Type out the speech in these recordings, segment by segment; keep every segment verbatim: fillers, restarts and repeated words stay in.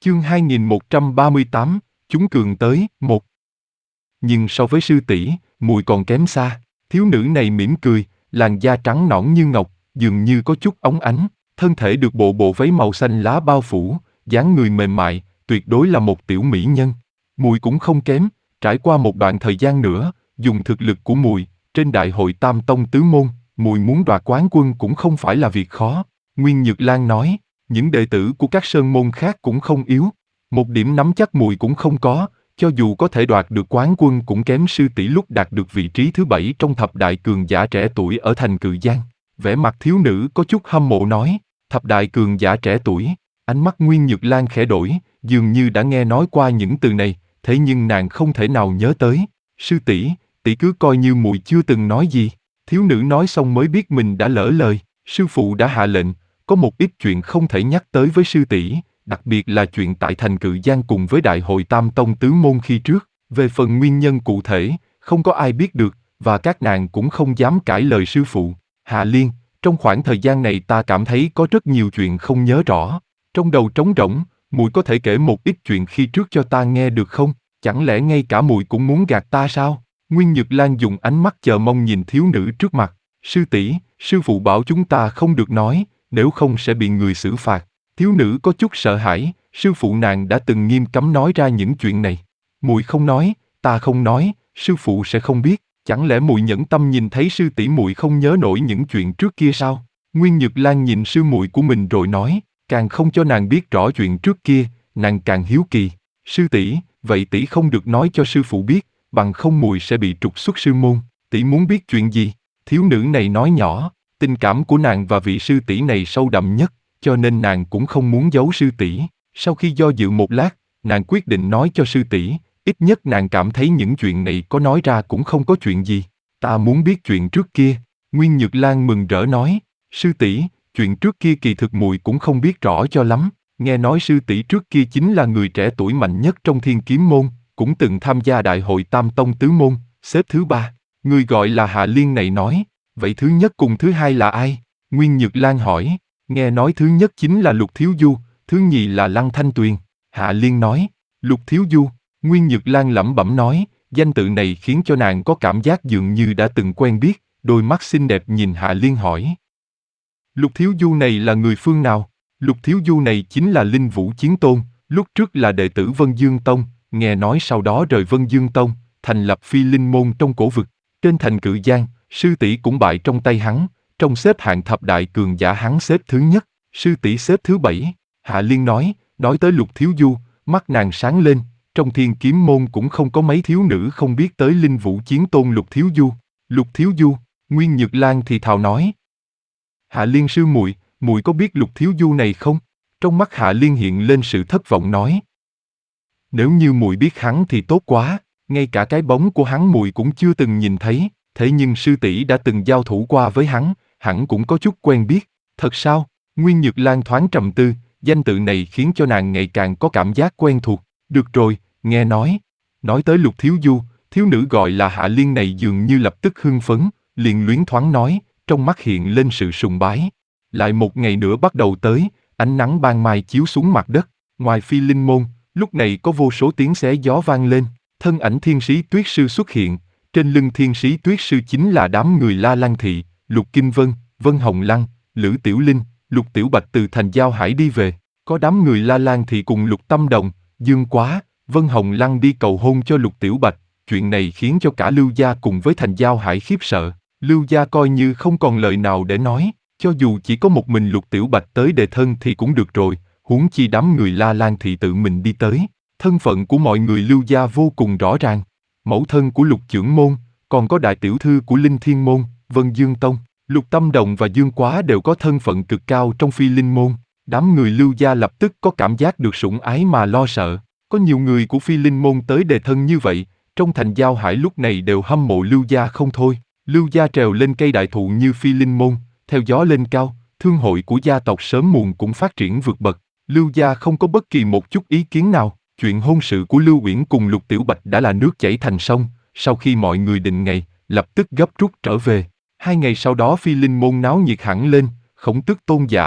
Chương hai nghìn một trăm ba mươi tám, chúng cường tới, một. Nhưng so với sư tỷ, mùi còn kém xa. Thiếu nữ này mỉm cười, làn da trắng nõn như ngọc, dường như có chút óng ánh, thân thể được bộ bộ váy màu xanh lá bao phủ, dáng người mềm mại, tuyệt đối là một tiểu mỹ nhân. Mùi cũng không kém, trải qua một đoạn thời gian nữa, dùng thực lực của mùi, trên đại hội Tam Tông Tứ Môn, mùi muốn đoạt quán quân cũng không phải là việc khó. Nguyên Nhược Lan nói, những đệ tử của các sơn môn khác cũng không yếu, một điểm nắm chắc mùi cũng không có, cho dù có thể đoạt được quán quân cũng kém sư tỷ lúc đạt được vị trí thứ bảy trong thập đại cường giả trẻ tuổi ở thành Cự Giang. Vẻ mặt thiếu nữ có chút hâm mộ nói, thập đại cường giả trẻ tuổi, ánh mắt Nguyên Nhược Lan khẽ đổi, dường như đã nghe nói qua những từ này, thế nhưng nàng không thể nào nhớ tới. Sư tỷ, tỷ cứ coi như mùi chưa từng nói gì. Thiếu nữ nói xong mới biết mình đã lỡ lời, sư phụ đã hạ lệnh, có một ít chuyện không thể nhắc tới với sư tỷ, đặc biệt là chuyện tại thành Cự Giang cùng với đại hội Tam Tông Tứ Môn khi trước. Về phần nguyên nhân cụ thể, không có ai biết được, và các nàng cũng không dám cãi lời sư phụ. Hạ Liên, trong khoảng thời gian này ta cảm thấy có rất nhiều chuyện không nhớ rõ. Trong đầu trống rỗng, mùi có thể kể một ít chuyện khi trước cho ta nghe được không? Chẳng lẽ ngay cả mùi cũng muốn gạt ta sao? Nguyên Nhược Lan dùng ánh mắt chờ mong nhìn thiếu nữ trước mặt. Sư tỷ, sư phụ bảo chúng ta không được nói, nếu không sẽ bị người xử phạt. Thiếu nữ có chút sợ hãi, sư phụ nàng đã từng nghiêm cấm nói ra những chuyện này. Mùi không nói, ta không nói, sư phụ sẽ không biết. Chẳng lẽ mùi nhẫn tâm nhìn thấy sư tỷ mùi không nhớ nổi những chuyện trước kia sao? Nguyên Nhược Lan nhìn sư muội của mình rồi nói, càng không cho nàng biết rõ chuyện trước kia, nàng càng hiếu kỳ. Sư tỷ, vậy tỷ không được nói cho sư phụ biết, bằng không mùi sẽ bị trục xuất sư môn. Tỷ muốn biết chuyện gì? Thiếu nữ này nói nhỏ, tình cảm của nàng và vị sư tỷ này sâu đậm nhất, cho nên nàng cũng không muốn giấu sư tỷ. Sau khi do dự một lát, nàng quyết định nói cho sư tỷ, ít nhất nàng cảm thấy những chuyện này có nói ra cũng không có chuyện gì. Ta muốn biết chuyện trước kia. Nguyên Nhược Lan mừng rỡ nói, sư tỷ, chuyện trước kia kỳ thực muội cũng không biết rõ cho lắm. Nghe nói sư tỷ trước kia chính là người trẻ tuổi mạnh nhất trong Thiên Kiếm môn, cũng từng tham gia đại hội Tam Tông Tứ Môn, xếp thứ ba. Người gọi là Hạ Liên này nói, vậy thứ nhất cùng thứ hai là ai? Nguyên Nhược Lan hỏi, nghe nói thứ nhất chính là Lục Thiếu Du, thứ nhì là Lăng Thanh Tuyền. Hạ Liên nói, Lục Thiếu Du. Nguyên Nhược Lan lẩm bẩm nói, danh tự này khiến cho nàng có cảm giác dường như đã từng quen biết, đôi mắt xinh đẹp nhìn Hạ Liên hỏi. Lục Thiếu Du này là người phương nào? Lục Thiếu Du này chính là Linh Vũ Chiến Tôn, lúc trước là đệ tử Vân Dương Tông, nghe nói sau đó rời Vân Dương Tông, thành lập Phi Linh Môn trong cổ vực. Trên thành Cự Giang, sư tỷ cũng bại trong tay hắn, trong xếp hạng thập đại cường giả hắn xếp thứ nhất, sư tỷ xếp thứ bảy. Hạ Liên nói, nói tới Lục Thiếu Du, mắt nàng sáng lên, trong Thiên Kiếm môn cũng không có mấy thiếu nữ không biết tới Linh Vũ Chiến Tôn Lục Thiếu Du. Lục Thiếu Du, Nguyên Nhược Lan thì thào nói. Hạ Liên sư muội, muội có biết Lục Thiếu Du này không? Trong mắt Hạ Liên hiện lên sự thất vọng nói. Nếu như muội biết hắn thì tốt quá, ngay cả cái bóng của hắn muội cũng chưa từng nhìn thấy, thế nhưng sư tỷ đã từng giao thủ qua với hắn, hẳn cũng có chút quen biết. Thật sao? Nguyên Nhược Lan thoáng trầm tư, danh tự này khiến cho nàng ngày càng có cảm giác quen thuộc. Được rồi, nghe nói. Nói tới Lục Thiếu Du, thiếu nữ gọi là Hạ Liên này dường như lập tức hưng phấn, liền luyến thoáng nói, trong mắt hiện lên sự sùng bái. Lại một ngày nữa bắt đầu tới, ánh nắng ban mai chiếu xuống mặt đất, ngoài Phi Linh Môn, lúc này có vô số tiếng xé gió vang lên, thân ảnh Thiên Sĩ Tuyết Sư xuất hiện, trên lưng Thiên Sĩ Tuyết Sư chính là đám người La Lăng Thị, Lục Kinh Vân, Vân Hồng Lăng, Lữ Tiểu Linh, Lục Tiểu Bạch từ thành Giao Hải đi về, có đám người La Lăng Thị cùng Lục Tâm Đồng, Dương Quá, Vân Hồng Lăng đi cầu hôn cho Lục Tiểu Bạch, chuyện này khiến cho cả Lưu gia cùng với thành Giao Hải khiếp sợ. Lưu gia coi như không còn lời nào để nói, cho dù chỉ có một mình Lục Tiểu Bạch tới đề thân thì cũng được rồi, huống chi đám người La Lan Thị tự mình đi tới. Thân phận của mọi người Lưu gia vô cùng rõ ràng, mẫu thân của Lục Chưởng Môn, còn có đại tiểu thư của Linh Thiên Môn, Vân Dương Tông, Lục Tâm Đồng và Dương Quá đều có thân phận cực cao trong Phi Linh Môn. Đám người Lưu gia lập tức có cảm giác được sủng ái mà lo sợ. Có nhiều người của Phi Linh Môn tới đề thân như vậy, trong thành Giao Hải lúc này đều hâm mộ Lưu gia không thôi. Lưu gia trèo lên cây đại thụ như Phi Linh Môn, theo gió lên cao, thương hội của gia tộc sớm muộn cũng phát triển vượt bậc. Lưu gia không có bất kỳ một chút ý kiến nào. Chuyện hôn sự của Lưu Uyển cùng Lục Tiểu Bạch đã là nước chảy thành sông. Sau khi mọi người định ngày, lập tức gấp rút trở về. Hai ngày sau đó Phi Linh Môn náo nhiệt hẳn lên, Khổng Tước Tôn giả,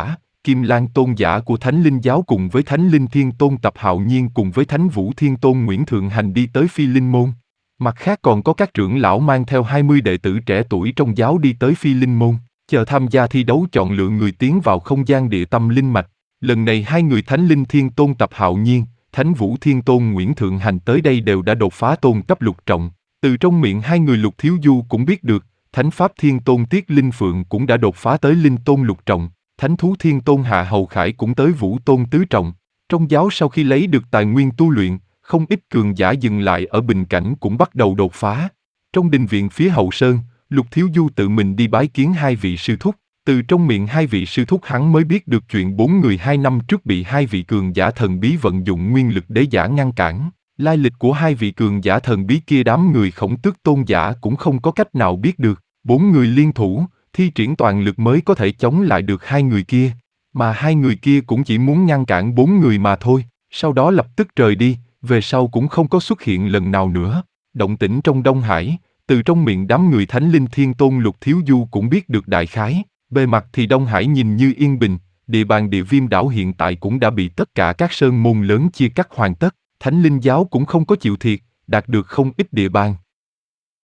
Kim Lan tôn giả của Thánh Linh giáo cùng với Thánh Linh Thiên Tôn Tập Hạo Nhiên cùng với Thánh Vũ Thiên Tôn Nguyễn Thượng Hành đi tới Phi Linh Môn. Mặt khác còn có các trưởng lão mang theo hai mươi đệ tử trẻ tuổi trong giáo đi tới Phi Linh Môn, chờ tham gia thi đấu chọn lựa người tiến vào không gian địa tâm linh mạch. Lần này hai người Thánh Linh Thiên Tôn Tập Hạo Nhiên, Thánh Vũ Thiên Tôn Nguyễn Thượng Hành tới đây đều đã đột phá tôn cấp lục trọng. Từ trong miệng hai người Lục Thiếu Du cũng biết được, Thánh Pháp Thiên Tôn Tiết Linh Phượng cũng đã đột phá tới Linh Tôn lục trọng, Thánh Thú Thiên Tôn Hạ Hầu Khải cũng tới Vũ Tôn tứ trọng. Trong giáo sau khi lấy được tài nguyên tu luyện, không ít cường giả dừng lại ở bình cảnh cũng bắt đầu đột phá. Trong đình viện phía hậu sơn, Lục Thiếu Du tự mình đi bái kiến hai vị sư thúc. Từ trong miệng hai vị sư thúc hắn mới biết được chuyện bốn người hai năm trước bị hai vị cường giả thần bí vận dụng nguyên lực đế giả ngăn cản. Lai lịch của hai vị cường giả thần bí kia đám người Khổng Tước tôn giả cũng không có cách nào biết được. Bốn người liên thủ, thi triển toàn lực mới có thể chống lại được hai người kia. Mà hai người kia cũng chỉ muốn ngăn cản bốn người mà thôi, sau đó lập tức rời đi, về sau cũng không có xuất hiện lần nào nữa. Động tĩnh trong Đông Hải, từ trong miệng đám người Thánh Linh Thiên Tôn Lục Thiếu Du cũng biết được đại khái. Bề mặt thì Đông Hải nhìn như yên bình, địa bàn Địa Viêm đảo hiện tại cũng đã bị tất cả các sơn môn lớn chia cắt hoàn tất. Thánh Linh giáo cũng không có chịu thiệt, đạt được không ít địa bàn.